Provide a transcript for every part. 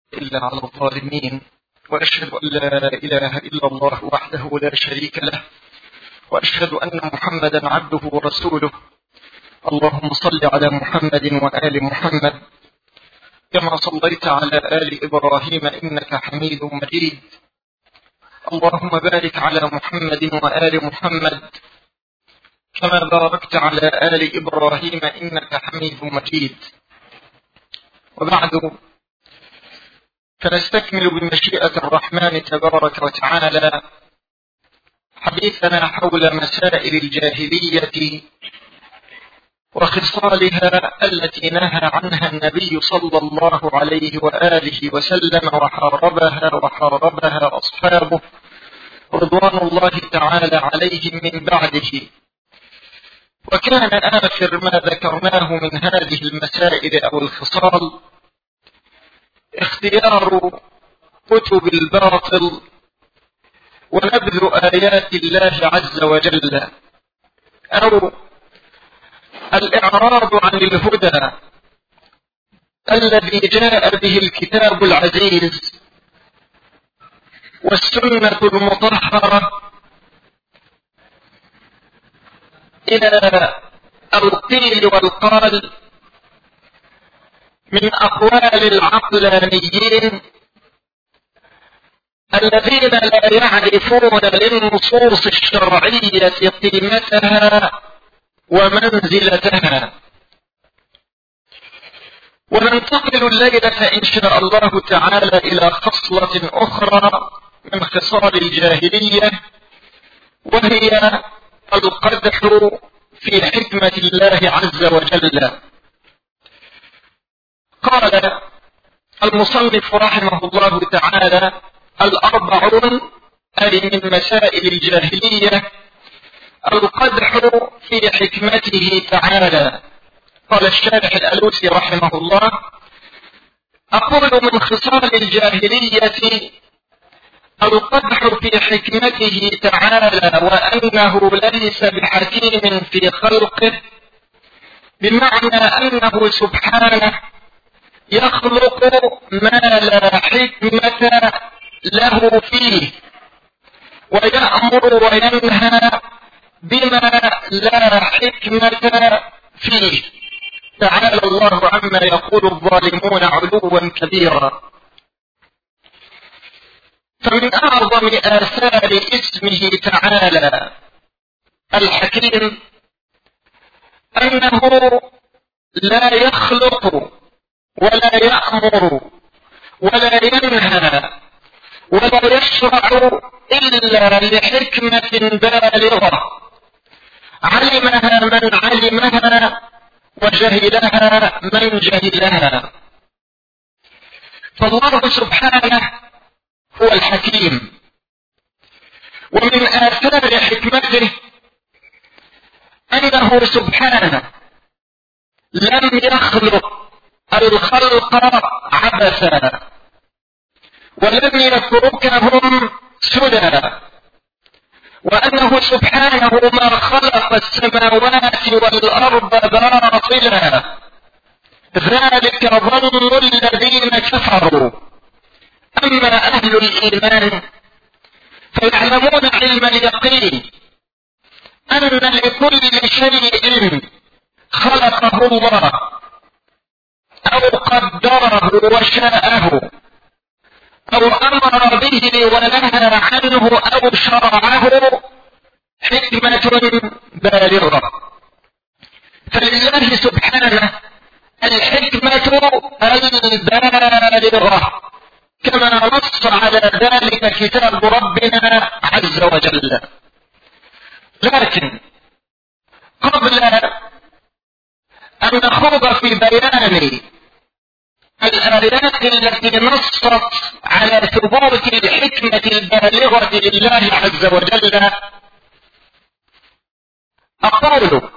إلا على الظالمين، وأشهد أن لا إله إلا الله وحده لا شريك له، وأشهد أن محمدا عبده ورسوله. اللهم صل على محمد وآل محمد كما صليت على آل إبراهيم إنك حميد مجيد. اللهم بارك على محمد وآل محمد كما باركت على آل إبراهيم إنك حميد مجيد. وبعد، فنستكمل بمشيئة الرحمن تبارك وتعالى حديثنا حول مسائل الجاهلية وخصالها التي نهى عنها النبي صلى الله عليه وآله وسلم وحاربها أصحابه رضوان الله تعالى عليهم من بعده. وكان آخر ما ذكرناه من هذه المسائل أو الخصال اختيار كتب الباطل ونبذ آيات الله عز وجل، أو الإعراض عن الهدى الذي جاء به الكتاب العزيز والسنة المطهرة إلى القيل والقال من أقوال العقلانيين الذين لا يعرفون للنصوص الشرعية قيمتها ومنزلتها. وننتقل الليلة إن شاء الله تعالى إلى خصلة أخرى من خصال الجاهلية، وهي القدح في حكمة الله عز وجل. قال المصنف رحمه الله تعالى: الأربعون أي من مسائل الجاهلية القدح في حكمته تعالى. قال الشارح الألوسي رحمه الله: أقول من خصال الجاهلية القدح في حكمته تعالى، وأنه ليس بحكيم في خلقه، بمعنى أنه سبحانه يخلق ما لا حكمة له فيه، ويأمر وينهى بما لا حكمة فيه. تعالى الله عما يقول الظالمون علوا كبيرا. فمن أعظم آثار اسمه تعالى الحكيم أنه لا يخلق ولا يأمر ولا ينهى ولا يشرع إلا لحكمة بالغة علمها من علمها وجهلها من جهلها. فالله سبحانه هو الحكيم، ومن آثار حكمته أنه سبحانه لم يخلق الخلق عبثا، ولم يتركهم سدى، وأنه سبحانه ما خلق السماوات والأرض باطلا. ذلك ظن الذين كفروا. أما أهل الإيمان فيعلمون علم اليقين أن لكل شيء خلقه الله أو قدره وشاءه أو أمر به ونهى عنه أو شرعه حكمة بالغة. فلله سبحانه الحكمة البالغة، كما نص على ذلك كتاب ربنا عز وجل. لكن قبل أن نخوض في بيان الآيات التي نصت على ثبوت الحكمة البالغة لله عز وجل، أقول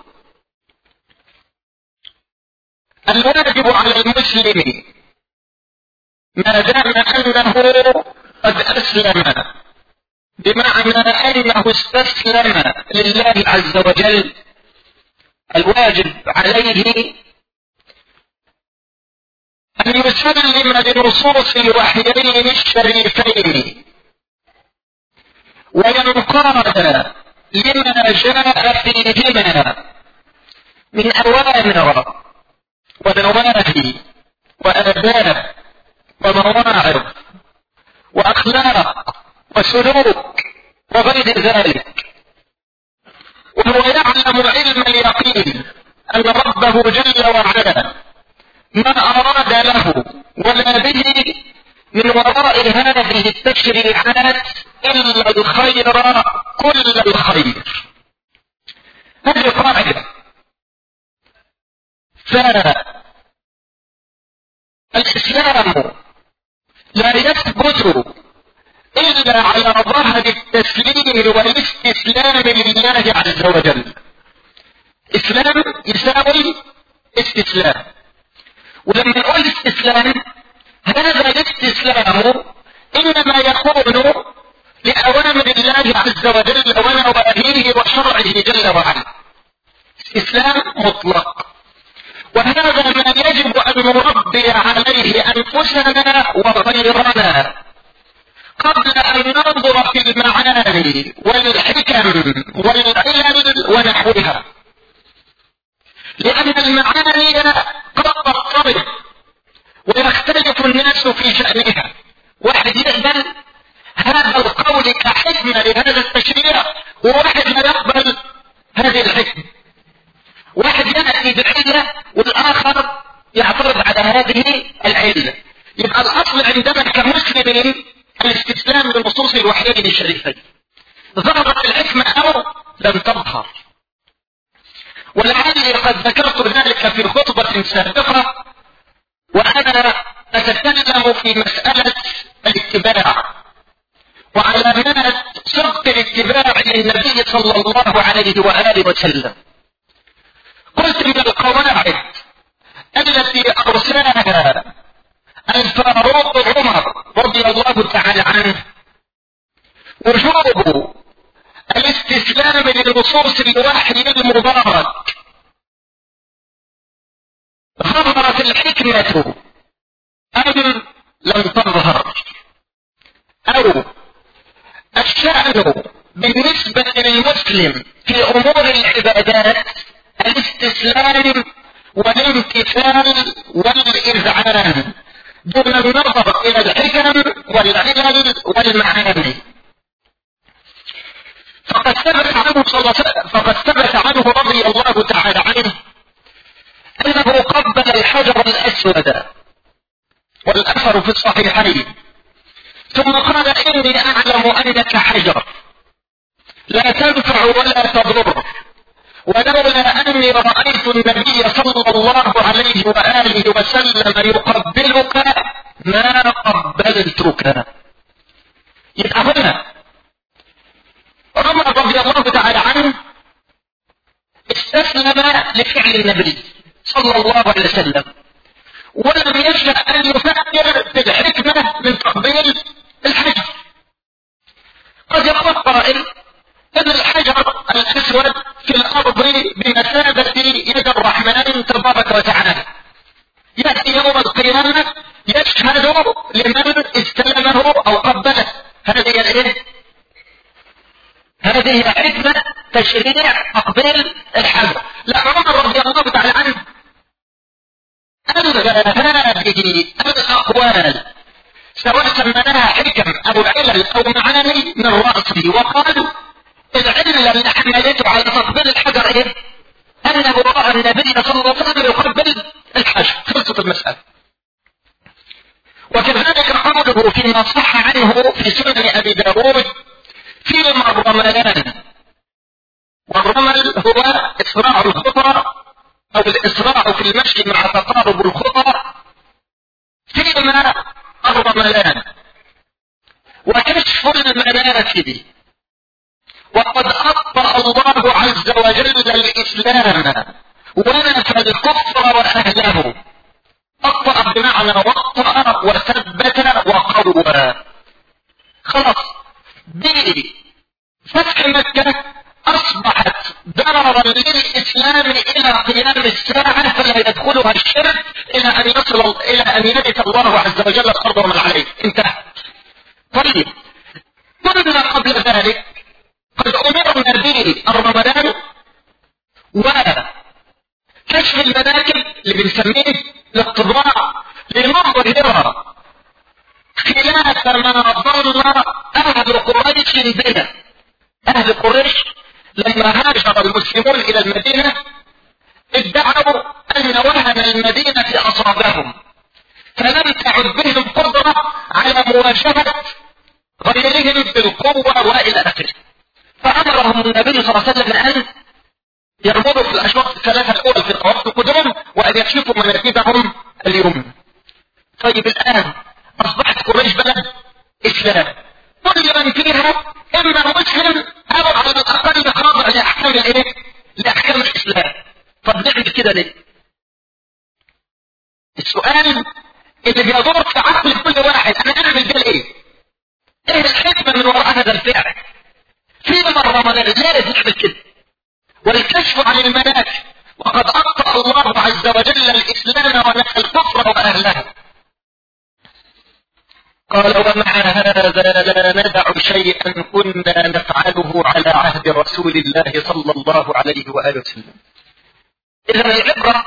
الواجب على المسلم ما دام أنه قد أسلم، بمعنى أنه استسلم لله عز وجل، الواجب عليه أن يسلم لنصوص الوحيين الشريفين وينقاد لما جاء فيهما من أوامر ونواهي وآداب ومواعظ وأخلاق وسلوك وغير ذلك، وهو يعلم علم اليقين أن ربه جل وعلا ما أراد له ولا به من وراء هذه التشريعات إلا الخير كل الخير. هذه قاعدة. فالإسلام لا يثبت إلا على ظهر التسليم والاستسلام لله عز وجل. إسلام يساوي استسلام، ولما نقول استسلام هذا الاستسلام إنما يكون لأوامر الله عز وجل ونواهيه وشرعه جل وعلا، استسلام مطلق. وهذا ما يجب أن نربي عليه أنفسنا وغيرنا قبل أن ننظر في المعاني والحكم والعلل ونحوها، لأن المعاني قد تضطرب ويختلف الناس في شأنها. واحد يقبل هذا القول كحكمة لهذا التشريع، وواحد لا يقبل هذه الحكمة. واحد يأتي بعلة والآخر يعترض على هذه العلة. يبقى الأصل عندنا كمسلمين الاستسلام لنصوص الوحيين الشريفين، ظهرت الحكمة أو لم تظهر. ولعلي قد ذكرت ذلك في خطبة سابقة وأنا أتكلم في مسألة الاتباع وعلامات صدق الاتباع للنبي صلى الله عليه وآله وسلم. قلت من القواعد التي أرسلها الفاروق عمر رضي الله تعالى عنه وجوب الاستسلام لنصوص الوحي المبارك. ظهرت الحكمة أم لم تظهر؟ أو الشأن بالنسبة للمسلم في أمور العبادات الاستسلام والامتثال والإذعان دون النظر إلى الحكم والعلل والمعاني. فقد ثبت عنه رضي الله تعالى عنه أنه قبل الحجر الأسود والأثر في الصحيحين، ثم قال إني أعلم أنك حجر لا تنفع ولا تضر، ولولا أني رأيت النبي صلى الله عليه وآله وسلم يقبلك ما قبلتك. يبقى هنا عمر رضي الله تعالى عنه استسلم لفعل النبي صلى الله عليه وسلم، ولم يشأ أن يفكر بالحكمة من تقبيل الحجر. قد يقول قائل أن الحجر الأسود في الأرض بمثابة يد الرحمن تبارك وتعالى، يأتي يوم القيامة يشهد لمن استلمه أو قبله. هذه حكمة تشريع تقبيل الحجر. لا، عمر رضي الله تعالى عنه ألغى هذه الأقوال سواء سمناها حكم أو علل أو معاني من رأسه، وقال العلة اللي حملته على تقبيل الحجر أنه رأى النبي صلى الله عليه وسلم يقبل الحجر، خلصت المسألة. وكذلك قوله فيما صح عنه في سنن أبي داود فيما الرملان، والرمل هو إسراع الخطى أو الإسراع في المشي مع تقارب الخطى، فيما الرملان وكشف المناكب. وقد أبطأ الله عز وجل الإسلام ونفى الكفر وأهله. أبطأ بمعنى وطأ وثبت وقوى. خلاص بفتح مكة أصبحت ضررا للإسلام إلى قيام الساعة، فلا يدخلها الشرك إلى أن يرث الله عز وجل الأرض ومن عليه. انتهى. طيب، كنا قبل ذلك قد أمرنا به الرمضان وكشف المناكب اللي بنسميه الاقتضاء لنظهر خلاف ما ظن أهل قريش بنا. أهل قريش لما هاجر المسلمون إلى المدينة ادعوا أن وهن المدينة أصابهم، فلم تعد بهم قدرة على مواجهة غيرهم بالقوة وإلى آخره. فأمرهم النبي صلى الله عليه وسلم أن يرمضوا في الأشواط الثلاثة الأول في طواف القدوم وأن يكشفوا مناكبهم اليمنى. طيب، الآن أصبحت قريش بلد إسلام، كل من فيها إما مسلم أو على الأقل خاضع لأحكام الإيه؟ لأحكام الإسلام. طب نعمل كده ليه؟ السؤال اللي بيدور في عقل كل واحد، أنا أعمل ده ليه؟ إيه الحكمة من وراء هذا الفعل؟ في رمضان لازم نعمل كده. والكشف عن المناكب، وقد أبطأ الله عز وجل الإسلام ونفى الكفر وأهلها. قال: ومع هذا لا ندع شيئا كنا نفعله على عهد رسول الله صلى الله عليه وآله وسلم. إذا العبرة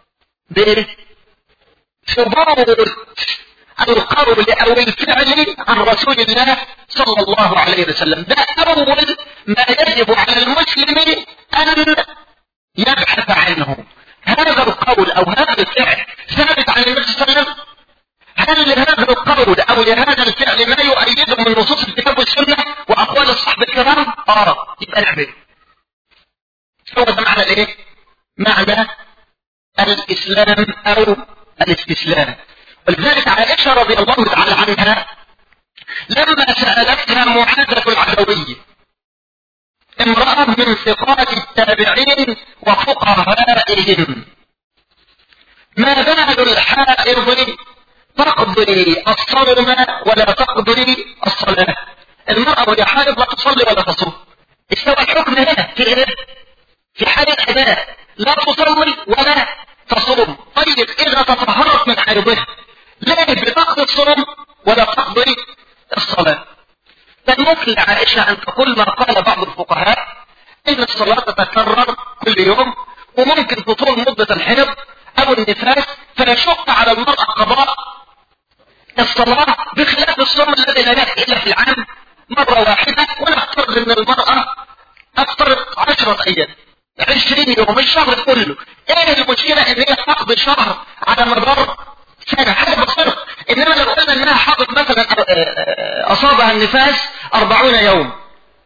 بثبوت القول أو الفعل عن رسول الله صلى الله عليه وسلم. ده أول ما يجب على المسلم أن يبحث عنه. هذا القول أو هذا الفعل ثابت عن النبي صلى الله عليه وسلم؟ هل لهذا القول أو لهذا الفعل ما يؤيده من نصوص الكتاب والسنة وأقوال الصحابة الكرام؟ يبقى نعمل. هو ده معنى الايه؟ معنى الإسلام أو الاستسلام. ولذلك عائشة رضي الله تعالى عنها لما سألتها معاذة العدوية، امرأة من ثقات التابعين وفقهائهم، ما بال الحائض تقضي الصوم ولا تقضي الصلاة؟ المرأة وهي حائض لا تصلي ولا تصوم. استوى الحكم هنا في ايه؟ في حال الأداء لا تصلي ولا تصوم. طيب، إذا تطهرت من حيضها ليه بتقضي الصوم ولا تقضي الصلاة؟ فممكن لعائشة أن تقول ما قال بعض الفقهاء إن الصلاة تتكرر كل يوم، وممكن تطول مدة الحيض أو النفاس فيشق على المرأة قضاء الصلاة، بخلاف الصوم الذي لا يأتي إلا في العام مرة واحدة. ونفترض أن المرأة أفترض 10 أيام 20 يوم الشهر كله. ايه المشكلة ان هي تقضي شهر على مدار سنة؟ حاجة بسيطة. انما لو قلنا انها حاضت مثلا اصابها النفاس 40 يوم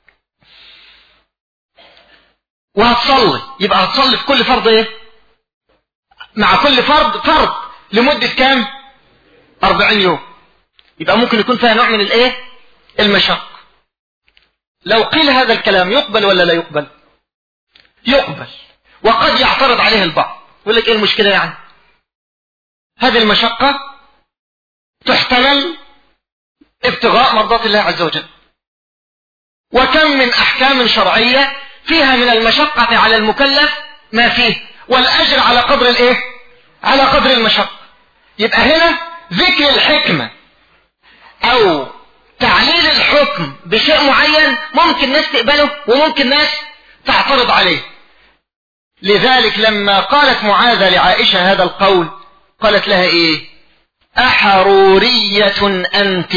وهتصلي، يبقى هتصلي في كل فرض ايه؟ مع كل فرض لمدة كام؟ 40 يوم. يبقى ممكن يكون فيها نوع من الايه؟ المشق. لو قيل هذا الكلام يقبل ولا لا يقبل؟ يقبل. وقد يعترض عليه البعض، يقول لك ايه المشكلة يعني؟ هذه المشقة تحتمل ابتغاء مرضات الله عز وجل، وكم من احكام شرعية فيها من المشقة على المكلف ما فيه، والاجر على قدر الايه؟ على قدر المشقة. يبقى هنا ذكر الحكمة او تعليل الحكم بشيء معين ممكن ناس تقبله وممكن ناس تعترض عليه. لذلك لما قالت معاذة لعائشة هذا القول قالت لها ايه؟ أحرورية أنت؟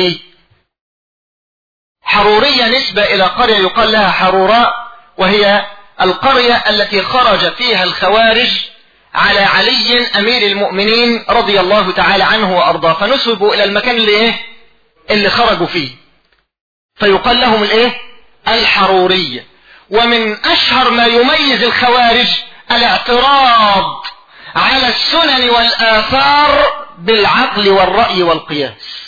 حرورية نسبة إلى قرية يقال لها حروراء، وهي القرية التي خرج فيها الخوارج على علي أمير المؤمنين رضي الله تعالى عنه وأرضاه، فنسبوا إلى المكان اللي خرجوا فيه، فيقال لهم الايه؟ الحرورية. ومن أشهر ما يميز الخوارج الاعتراض على السنن والآثار بالعقل والرأي والقياس.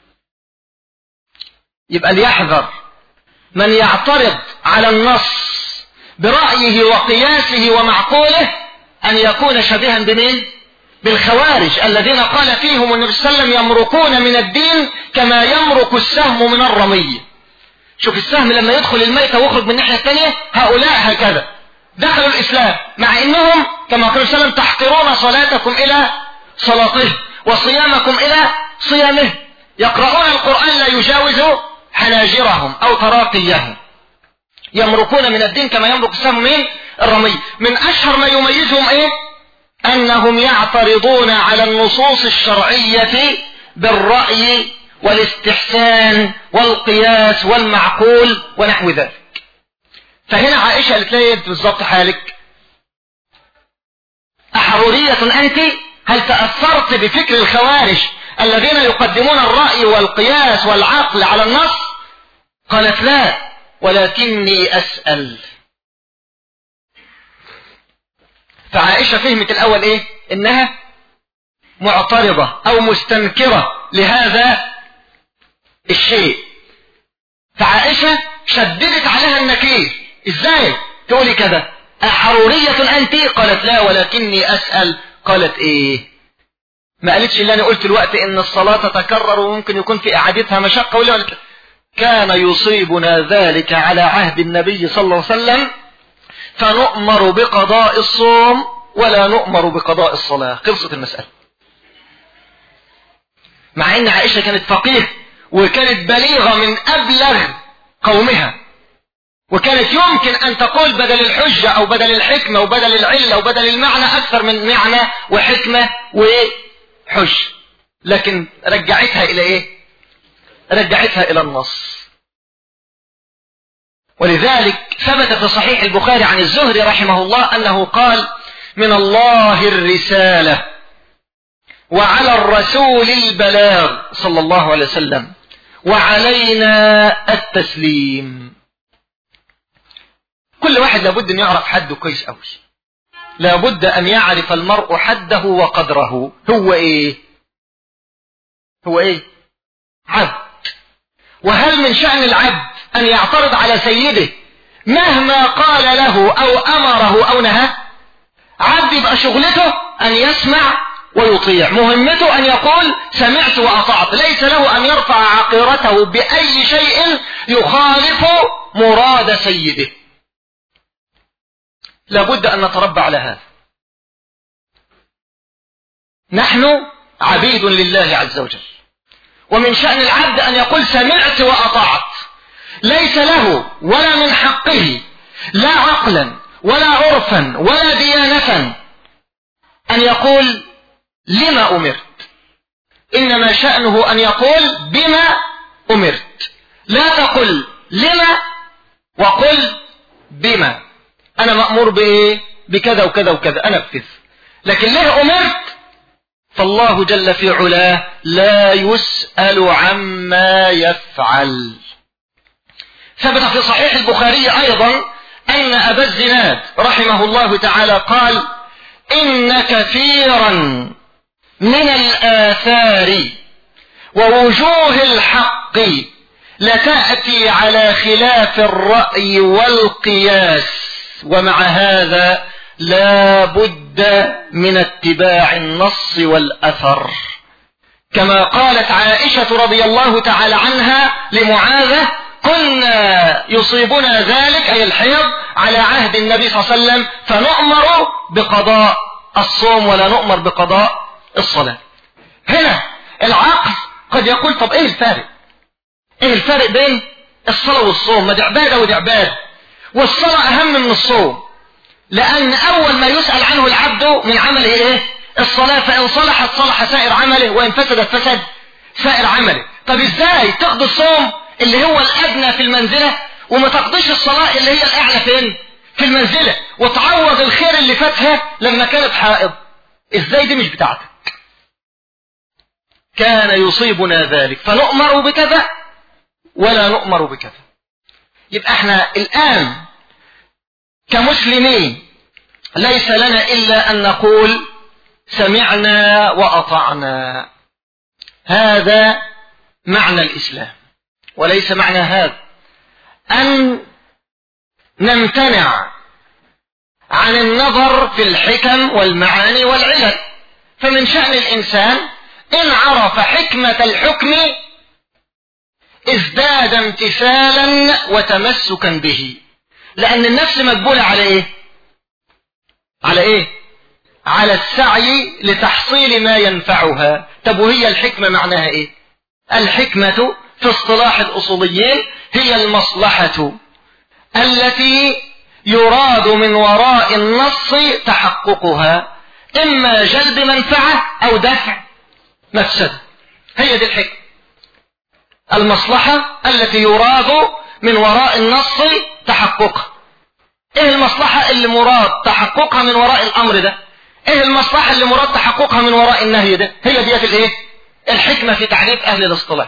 يبقى ليحذر من يعترض على النص برأيه وقياسه ومعقوله أن يكون شبيها بمين؟ بالخوارج الذين قال فيهم النبي صلى الله عليه وسلم يمرقون من الدين كما يمرق السهم من الرمية. شوف السهم لما يدخل الميتة ويخرج من الناحية الثانية، هؤلاء هكذا دخلوا الإسلام، مع إنهم كما قال صلى الله عليه وسلم تحقرون صلاتكم إلى صلاته وصيامكم إلى صيامه، يقرؤون القرآن لا يجاوز حناجرهم أو تراقيهم، يمرقون من الدين كما يمرق السهم من الرمي. من أشهر ما يميزهم إيه؟ أنهم يعترضون على النصوص الشرعية بالرأي والاستحسان والقياس والمعقول ونحو ذلك. فهنا عائشة قالت لها انت بالضبط حالك أحرورية أنت؟ هل تأثرت بفكر الخوارج الذين يقدمون الرأي والقياس والعقل على النص؟ قالت لا، ولكني أسأل. فعائشة فهمت الأول إيه؟ إنها معترضة أو مستنكرة لهذا الشيء، فعائشة شددت عليها النكير. إزاي تقولي كذا؟ أحرورية أنت؟ قالت لا، ولكني أسأل. قالت إيه؟ ما قالتش اللي أنا قلت الوقت إن الصلاة تتكرر وممكن يكون في إعادتها مشقة، ولا كان يصيبنا ذلك على عهد النبي صلى الله عليه وسلم فنؤمر بقضاء الصوم ولا نؤمر بقضاء الصلاة. خلصت المسألة. مع ان عائشة كانت فقيه وكانت بليغة من أبلغ قومها، وكانت يمكن أن تقول بدل الحجة أو بدل الحكمة وبدل العلة وبدل المعنى أكثر من معنى وحكمة وحج، لكن رجعتها إلى إيه؟ رجعتها إلى النص. ولذلك ثبت في صحيح البخاري عن الزهري رحمه الله أنه قال: من الله الرسالة وعلى الرسول البلاغ صلى الله عليه وسلم وعلينا التسليم. كل واحد لابد أن يعرف حده كويس أوي. لابد أن يعرف المرء حده وقدره. هو إيه؟ هو إيه؟ عبد. وهل من شأن العبد أن يعترض على سيده مهما قال له أو أمره أو نهى؟ عبد يبقى شغلته أن يسمع ويطيع، مهمته أن يقول سمعت وأطعت، ليس له أن يرفع عقيرته بأي شيء يخالف مراد سيده. لابد أن نتربى على هذا. نحن عبيد لله عز وجل، ومن شأن العبد أن يقول سمعت وأطعت، ليس له ولا من حقه لا عقلا ولا عرفا ولا ديانة أن يقول لما أمرت، إنما شأنه أن يقول بما أمرت. لا تقل لما وقل بما. أنا مأمور بإيه؟ بكذا وكذا وكذا، أنفذ. لكن ليه أمرت؟ فالله جل في علاه لا يسأل عما يفعل. ثبت في صحيح البخاري أيضا أن أبا الزناد رحمه الله تعالى قال: إن كثيرا من الآثار ووجوه الحق لتأتي على خلاف الرأي والقياس، ومع هذا لا بد من اتباع النص والأثر. كما قالت عائشة رضي الله تعالى عنها لمعاذة: كنا يصيبنا ذلك أي الحيض على عهد النبي صلى الله عليه وسلم فنؤمر بقضاء الصوم ولا نؤمر بقضاء الصلاة. هنا العقل قد يقول طب ايه الفارق؟ ايه الفارق بين الصلاة والصوم؟ ما دي عبادة ودي عبادة، والصلاة أهم من الصوم، لأن أول ما يسأل عنه العبد من عمله إيه؟ الصلاة. فإن صلحت صلح سائر عمله، وإن فسدت فسد سائر عمله. طب إزاي تقضي الصوم اللي هو الأدنى في المنزلة وما تقضيش الصلاة اللي هي الأعلى فين؟ في المنزلة، وتعوض الخير اللي فاتها لما كانت حائض؟ إزاي دي مش بتاعتك؟ كان يصيبنا ذلك فنؤمر بكذا ولا نؤمر بكذا. يبقى احنا الآن كمسلمين ليس لنا إلا أن نقول سمعنا وأطعنا. هذا معنى الإسلام، وليس معنى هذا أن نمتنع عن النظر في الحكم والمعاني والعلل. فمن شأن الإنسان إن عرف حكمة الحكم ازداد امتثالا وتمسكا به، لأن النفس مجبولة على ايه؟ على ايه؟ على السعي لتحصيل ما ينفعها. طب وهي الحكمة معناها ايه؟ الحكمة في اصطلاح الأصوليين هي المصلحة التي يراد من وراء النص تحققها، إما جلب منفعة أو دفع مفسدة. هي دي الحكمة، المصلحة التي يراد من وراء النص تحققها. ايه المصلحة اللي مراد تحققها من وراء الأمر ده؟ ايه المصلحة اللي مراد تحققها من وراء النهي ده؟ هي ديت الايه؟ الحكمة في تعريف أهل الاصطلاح،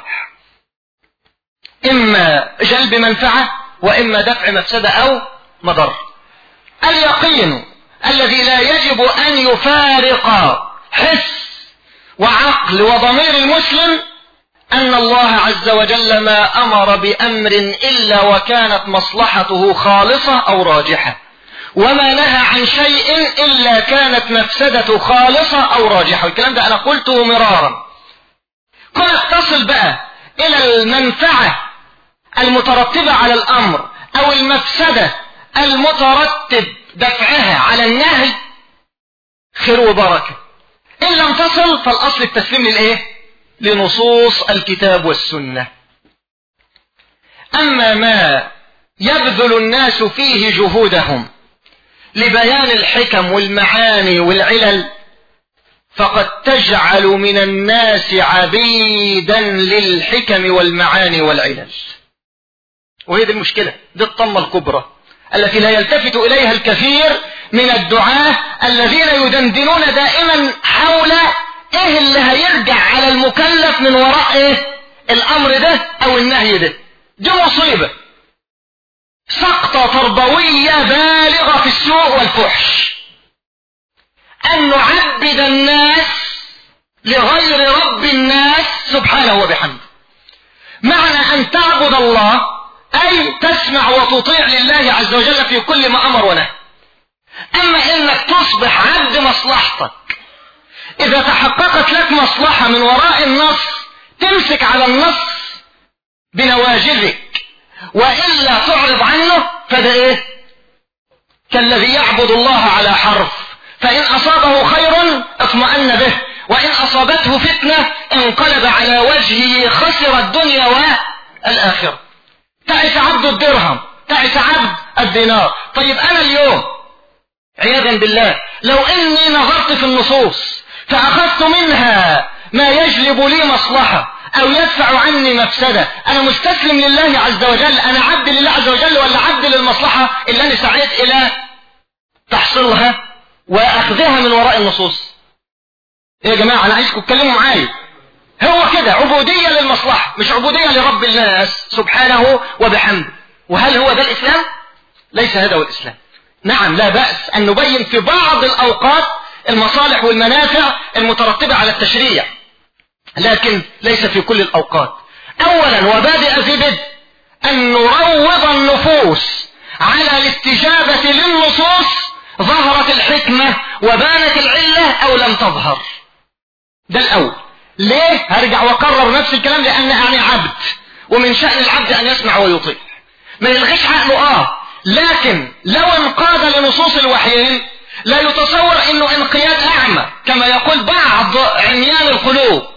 إما جلب منفعة وإما دفع مفسدة أو مضر. اليقين الذي لا يجب أن يفارق حس وعقل وضمير المسلم أن الله عز وجل ما أمر بأمر إلا وكانت مصلحته خالصة أو راجحة، وما نهى عن شيء إلا كانت مفسدته خالصة أو راجحة. والكلام ده أنا قلته مرارا. كنا تصل بقى إلى المنفعة المترتبة على الأمر أو المفسدة المترتب دفعها على النهي، خير وبركة. إن لم تصل فالأصل التسليم للإيه؟ لنصوص الكتاب والسنة. أما ما يبذل الناس فيه جهودهم لبيان الحكم والمعاني والعلل، فقد تجعل من الناس عبيدا للحكم والمعاني والعلل. وهي دي المشكلة، دي الطمة الكبرى التي لا يلتفت إليها الكثير من الدعاة الذين يدندنون دائما حول ايه اللي هيرجع على المكلف من وراء ايه الامر ده او النهي ده. دي مصيبة، سقطة تربوية بالغة في السوء والفحش، ان نعبد الناس لغير رب الناس سبحانه وبحمده. معنى ان تعبد الله اي تسمع وتطيع لله عز وجل في كل ما امر ونهى. اما انك تصبح عبد مصلحتك، اذا تحققت لك مصلحة من وراء النص تمسك على النص بنواجذك وإلا تعرض عنه، فده ايه؟ كالذي يعبد الله على حرف، فإن أصابه خير اطمأن به، وإن أصابته فتنة انقلب على وجهه خسر الدنيا والآخرة. تعس عبد الدرهم، تعس عبد الدينار. طيب أنا اليوم عياذا بالله لو إني نظرت في النصوص فأخذت منها ما يجلب لي مصلحة أو يدفع عني مفسدة، أنا مستسلم لله عز وجل؟ أنا عبد لله عز وجل ولا عبد للمصلحة اللي أنا سعيت إلى تحصيلها وأخذها من وراء النصوص؟ يا جماعة أنا عايزكم تتكلموا معايا. هو كده عبودية للمصلحة، مش عبودية لرب الناس سبحانه وبحمده. وهل هو ده الإسلام؟ ليس هذا هو الإسلام. نعم لا بأس أن نبين في بعض الأوقات المصالح والمنافع المترتبة على التشريع، لكن ليس في كل الأوقات. أولا وبادئ في بدء أن نروض النفوس على الاستجابة للنصوص، ظهرت الحكمة وبانت العلة أو لم تظهر. ده الأول. ليه؟ هرجع وأكرر نفس الكلام، لأن أنا عبد ومن شأن العبد أن يسمع ويطيع. ما يلغيش عقله لكن لو انقاد لنصوص الوحيين لا يتصور انه انقياد اعمى كما يقول بعض عميان القلوب.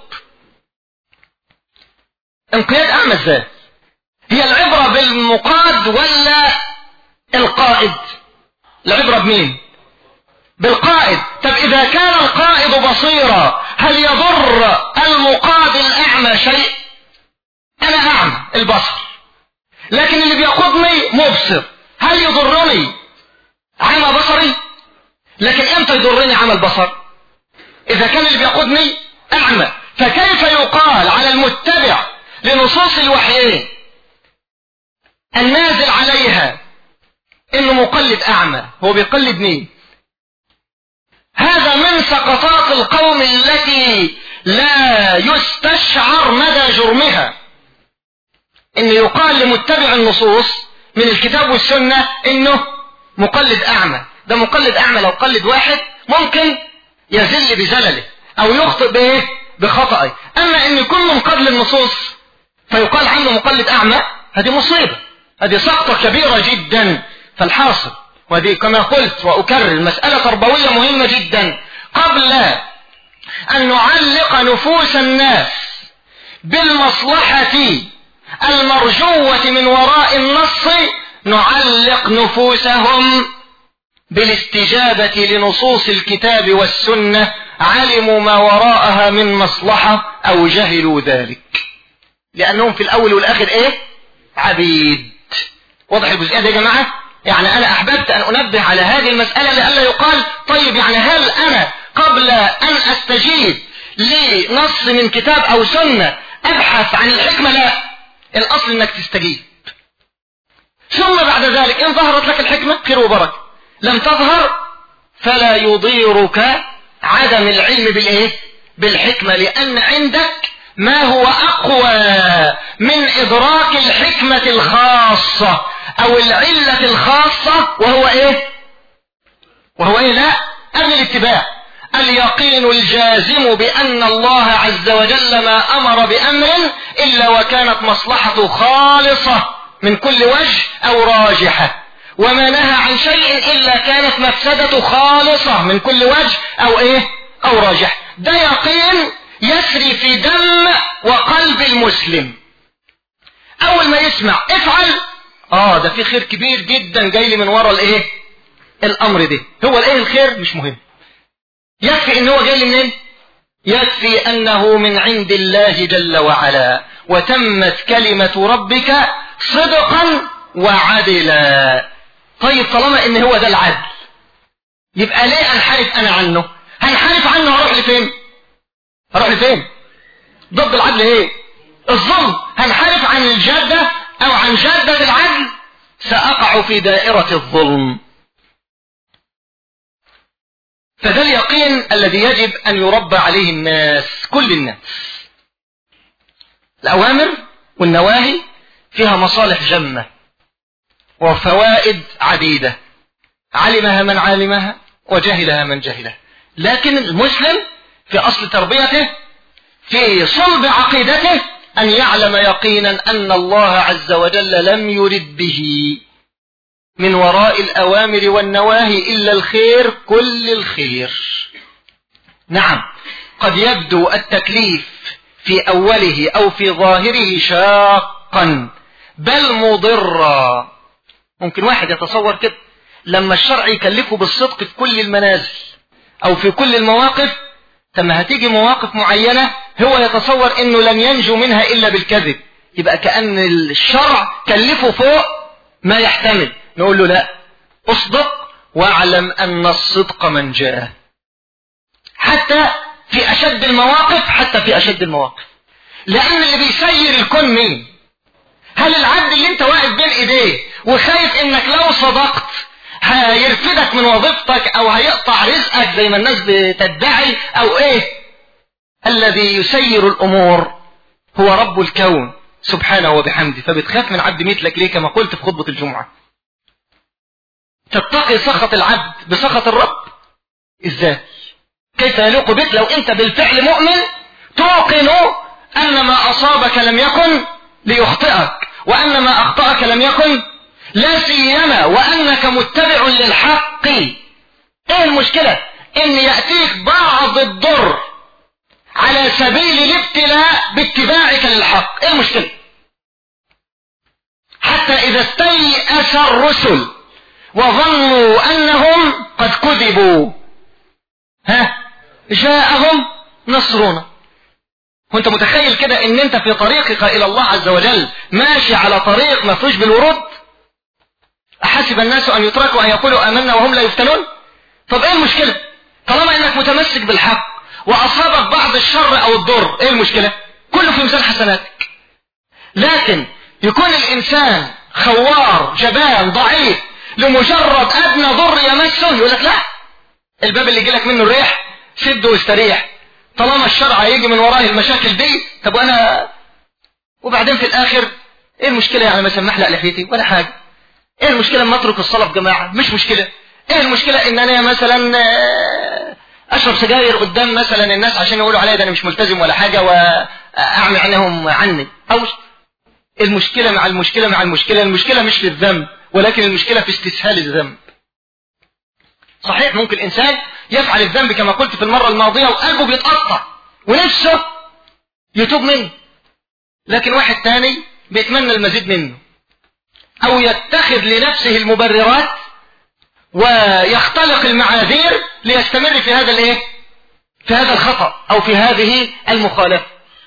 انقياد اعمى ازاي؟ هي العبرة بالمقاد ولا القائد؟ العبرة بمين؟ بالقائد. طب اذا كان القائد بصيرا هل يضر المقاد الاعمى شيء؟ انا اعمى البصر لكن اللي بيقودني مبصر، هل يضرني عمى بصري؟ لكن امتى يضرني عمى البصر؟ اذا كان اللي بيقودني اعمى. فكيف يقال على المتبع لنصوص الوحيين النازل عليها انه مقلد اعمى؟ هو بيقلد مين؟ هذا من سقطات القوم التي لا يستشعر مدى جرمها، ان يقال لمتبع النصوص من الكتاب والسنة انه مقلد اعمى. ده مقلد اعمى لو قلد واحد ممكن يزل بزلله او يخطئ بايه؟ بخطئه. اما ان يكون منقاد للنصوص فيقال عنه مقلد أعمى، هذه مصيبة، هذه سقطة كبيرة جدا. فالحاصل، وهذه كما قلت وأكرر، مسألة تربوية مهمة جدا، قبل أن نعلق نفوس الناس بالمصلحة المرجوة من وراء النص، نعلق نفوسهم بالاستجابة لنصوص الكتاب والسنة، علموا ما وراءها من مصلحة أو جهلوا ذلك، لأنهم في الأول والآخر عبيد. واضح الجزئية دي يا جماعة؟ يعني أنا أحببت أن أنبه على هذه المسألة لئلا يقال طيب يعني هل أنا قبل أن أستجيب لنص من كتاب أو سنة أبحث عن الحكمة؟ لا، الأصل أنك تستجيب، ثم بعد ذلك إن ظهرت لك الحكمة خير وبركة، لم تظهر فلا يضيرك عدم العلم بالحكمة، لأن عندك ما هو أقوى من إدراك الحكمة الخاصة أو العلة الخاصة، وهو لا أمن الاتباع، اليقين الجازم بأن الله عز وجل ما أمر بأمر إلا وكانت مصلحته خالصة من كل وجه أو راجحة، وما نهى عن شيء إلا كانت مفسدته خالصة من كل وجه أو راجحة. ده يقين يسري في دم وقلب المسلم. أول ما يسمع افعل، ده في خير كبير جدا جاي لي من وراء الأمر ده. هو الخير مش مهم، يكفي إن هو جاي لي منين؟ يكفي أنه من عند الله جل وعلا، وتمت كلمة ربك صدقا وعدلا. طيب طالما إن هو ده العدل، يبقى ليه أنحرف أنا عنه؟ هنحرف عنه هروح لفين؟ ضد العدل الظلم. هنحرف عن الجادة أو عن جادة العدل، سأقع في دائرة الظلم. فده اليقين الذي يجب أن يربى عليه الناس، كل الناس. الأوامر والنواهي فيها مصالح جمة وفوائد عديدة، علمها من علمها وجهلها من جهلها، لكن المسلم في أصل تربيته، في صلب عقيدته، أن يعلم يقينا أن الله عز وجل لم يرد به من وراء الأوامر والنواهي إلا الخير، كل الخير. نعم، قد يبدو التكليف في أوله أو في ظاهره شاقا بل مضرا. ممكن واحد يتصور كده، لما الشرع يكلفه بالصدق في كل المنازل أو في كل المواقف، لما هتيجي مواقف معينة هو يتصور أنه لن ينجو منها إلا بالكذب، يبقى كأن الشرع كلفه فوق ما يحتمل. نقول له لا، اصدق واعلم أن الصدق من جاء، حتى في أشد المواقف، لأن اللي بيسير الكون مين؟ هل العبد اللي انت واقف بين ايديه وخايف انك لو صدقت هيرفدك من وظيفتك او هيقطع رزقك زي ما الناس بتدعي او الذي يسير الامور هو رب الكون سبحانه وبحمده. فبتخاف من عبد مثلك ليه؟ كما قلت في خطبة الجمعة، تتقي سخط العبد بسخط الرب. ازاي؟ كيف يليق بك لو انت بالفعل مؤمن توقن ان ما اصابك لم يكن ليخطئك، وان ما اخطأك لم يكن، لا سيما وانك متبع للحق. ايه المشكلة؟ ان يأتيك بعض الضر على سبيل الابتلاء باتباعك للحق. ايه المشكلة؟ حتى اذا استيأس الرسل وظنوا انهم قد كذبوا جاءهم نصرنا. وانت متخيل كده ان انت في طريقك الى الله عز وجل ماشي على طريق ما فيهوش بالورود؟ احسب الناس ان يتركوا ان يقولوا امنا وهم لا يفتنون. طب ايه المشكلة؟ طالما انك متمسك بالحق واصابك بعض الشر او الضر، ايه المشكلة؟ كله في ميزان حسناتك. لكن يكون الانسان خوار جبان ضعيف لمجرد ادنى ضر يمسه يقول لك لا، الباب اللي يجيلك منه الريح سده واستريح، طالما الشرع هيجي من وراه المشاكل دي. طب وانا وبعدين في الاخر ايه المشكلة؟ يعني مثلا محلق لحيتي ولا حاجة. ايه المشكلة اما اترك الصلاة في جماعة؟ مش مشكلة. ايه المشكلة ان انا مثلا اشرب سجاير قدام مثلا الناس عشان يقولوا عليا ده انا مش ملتزم ولا حاجة واعمي عينهم عني؟ او المشكلة مع المشكلة مش في الذنب، ولكن المشكلة في استسهال الذنب. صحيح ممكن إنسان يفعل الذنب كما قلت في المرة الماضية وقلبه بيتقطع ونفسه يتوب منه، لكن واحد تاني بيتمنى المزيد منه، أو يتخذ لنفسه المبررات ويختلق المعاذير ليستمر في هذا في هذا الخطأ أو في هذه المخالفة.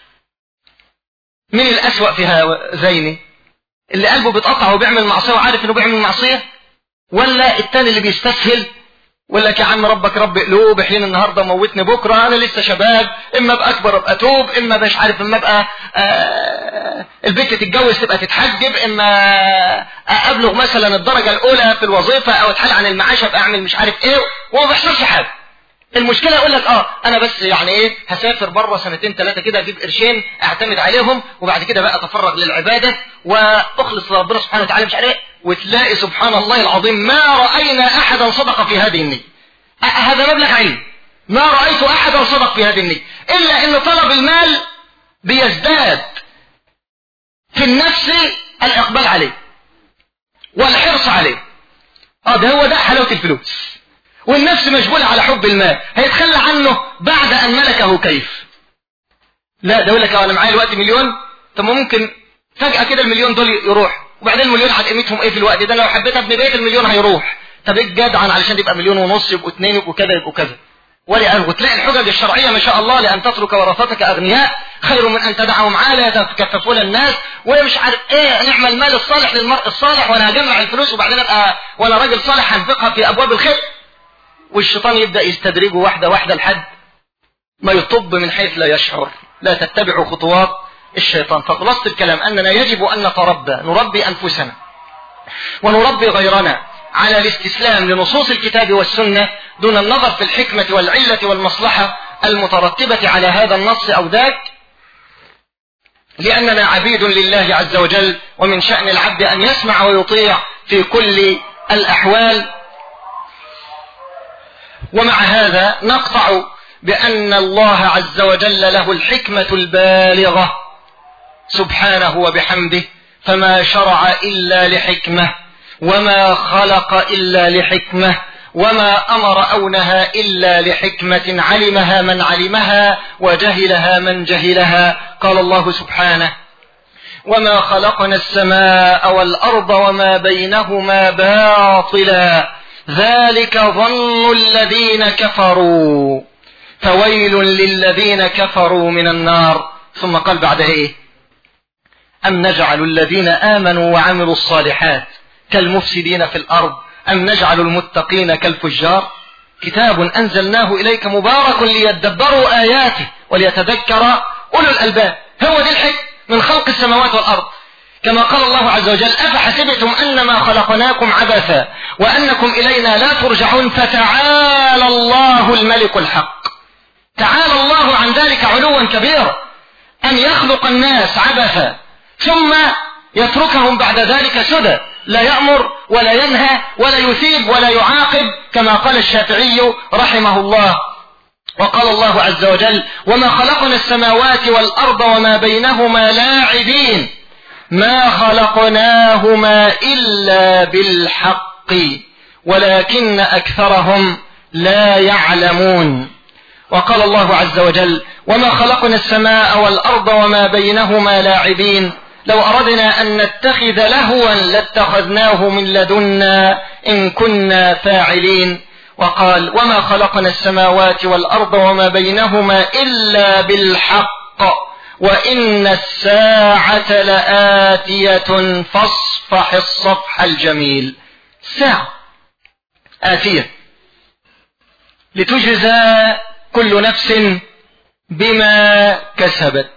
من الأسوأ في هذين؟ اللي قلبه بيتقطع وبيعمل معصية وعارف انه بيعمل معصية، ولا التاني اللي بيستسهل ولا يا عم ربك رب قلوب، احيانا النهارده موتني بكره، انا لسه شباب، اما ابقى اكبر ابقى اتوب، اما مش عارف، اما ابقى البنت تتجوز تبقى تتحجب، اما ابلغ مثلا الدرجه الاولى في الوظيفه او اتحل عن المعاش ابقى اعمل مش عارف ايه، وما بيحصلش حاجه. المشكله يقول لك انا بس يعني هسافر بره 2 3 كده اجيب قرشين اعتمد عليهم وبعد كده بقى اتفرغ للعباده واخلص لربنا سبحانه وتعالى مش عارف، وتلاقي سبحان الله العظيم ما راينا احدا صدق في هذه النيه. هذا مبلغ علم، ما رايت احدا صدق في هذه النيه، الا ان طلب المال بيزداد في النفس الاقبال عليه والحرص عليه. ده حلاوه الفلوس، والنفس مشغولة على حب المال، هيتخلى عنه بعد أن ملكه كيف؟ لا، ده يقول لك أنا معايا الوقت مليون، طب ممكن فجأة كده المليون دول يروح، وبعدين المليون قيمتهم إيه في الوقت ده؟ لو حبيت أبني بيت المليون هيروح، طب إيه الجدعان علشان يبقى 1.5 مليون يبقوا 2 يبقوا كذا يبقوا كذا، وتلاقي الحجج الشرعية ما شاء الله، لأن تترك ورثتك أغنياء خير من أن تدعهم عالة يتكففون الناس، ومش عارف نعمل المال الصالح للمرء الصالح، وأنا هجمع الفلوس وبعدين أبقى وأنا راجل صالح هنفقها في أبواب الخير. والشيطان يبدأ يستدرجه واحدة واحدة لحد ما يطب من حيث لا يشعر. لا تتبعوا خطوات الشيطان. فخلاصة الكلام أننا يجب أن نربي أنفسنا ونربي غيرنا على الاستسلام لنصوص الكتاب والسنة دون النظر في الحكمة والعلة والمصلحة المترتبة على هذا النص أو ذاك، لأننا عبيد لله عز وجل، ومن شأن العبد أن يسمع ويطيع في كل الأحوال. ومع هذا نقطع بأن الله عز وجل له الحكمة البالغة سبحانه وبحمده، فما شرع إلا لحكمة، وما خلق إلا لحكمة، وما أمر أو نهى إلا لحكمة علمها من علمها وجهلها من جهلها. قال الله سبحانه: وما خلقنا السماء والأرض وما بينهما باطلا ذلك ظن الذين كفروا فويل للذين كفروا من النار. ثم قال بعد أم نجعل الذين آمنوا وعملوا الصالحات كالمفسدين في الأرض أم نجعل المتقين كالفجار. كتاب أنزلناه إليك مبارك ليدبروا آياته وليتذكر أولو الألباب. هو دي الحكمة من خلق السماوات والأرض، كما قال الله عز وجل: أفحسبتم أنما خلقناكم عبثا وأنكم إلينا لا ترجعون فتعالى الله الملك الحق. تعالى الله عن ذلك علوا كبيرا، أن يخلق الناس عبثا ثم يتركهم بعد ذلك سدى، لا يأمر ولا ينهى ولا يثيب ولا يعاقب، كما قال الشافعي رحمه الله. وقال الله عز وجل: وما خلقنا السماوات والأرض وما بينهما لاعبين ما خلقناهما إلا بالحق ولكن أكثرهم لا يعلمون. وقال الله عز وجل: وما خلقنا السماء والأرض وما بينهما لاعبين لو أردنا أن نتخذ لهوا لاتخذناه من لدنا إن كنا فاعلين. وقال: وما خلقنا السماوات والأرض وما بينهما إلا بالحق وإن الساعة لآتية فاصفح الصفح الجميل. ساعة آتية لتجزى كل نفس بما كسبت.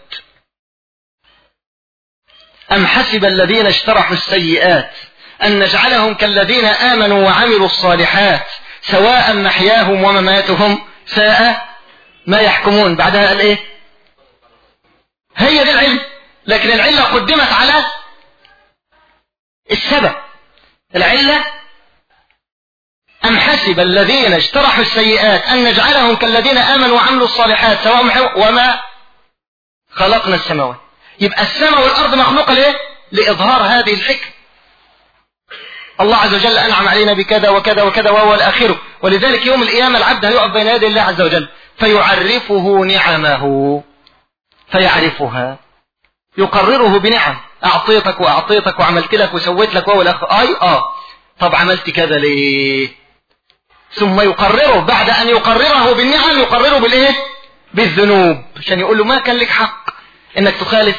أم حسب الذين اجترحوا السيئات أن نجعلهم كالذين آمنوا وعملوا الصالحات سواء محياهم ومماتهم ساء ما يحكمون. بعدها قال هي دي العلم، لكن العلة قدمت على السبب. العلة: أم حسب الذين اجترحوا السيئات أن نجعلهم كالذين آمنوا وعملوا الصالحات سواء وما خلقنا السماوات. يبقى السماء والأرض مخلوقة ليه؟ لإظهار هذه الحكمة. الله عز وجل أنعم علينا بكذا وكذا وكذا وهو الآخر، ولذلك يوم القيامة العبد هيقف بين يدي الله عز وجل فيعرفه نعمه فيعرفها، يقرره بنعم، أعطيتك وأعطيتك وعملت لك وسويت لك وهو الآخر. طب عملت كذا ليه؟ ثم يقرره بعد أن يقرره بالنعم يقرره بالإيه؟ بالذنوب، عشان يقول له ما كان لك حق إنك تخالف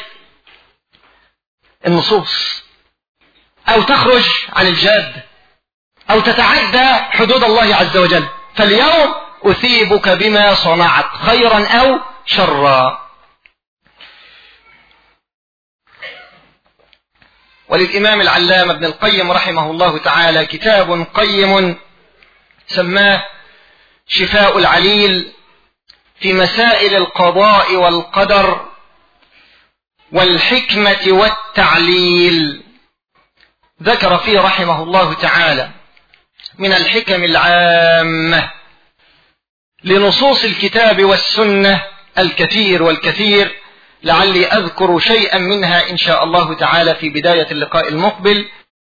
النصوص أو تخرج عن الجاد أو تتعدى حدود الله عز وجل، فاليوم أثيبك بما صنعت خيرا أو شرا. وللإمام العلامة ابن القيم رحمه الله تعالى كتاب قيم سماه شفاء العليل في مسائل القضاء والقدر والحكمة والتعليل. ذكر فيه رحمه الله تعالى من الحكم العامة لنصوص الكتاب والسنة الكثير والكثير، لعلي أذكر شيئا منها إن شاء الله تعالى في بداية اللقاء المقبل.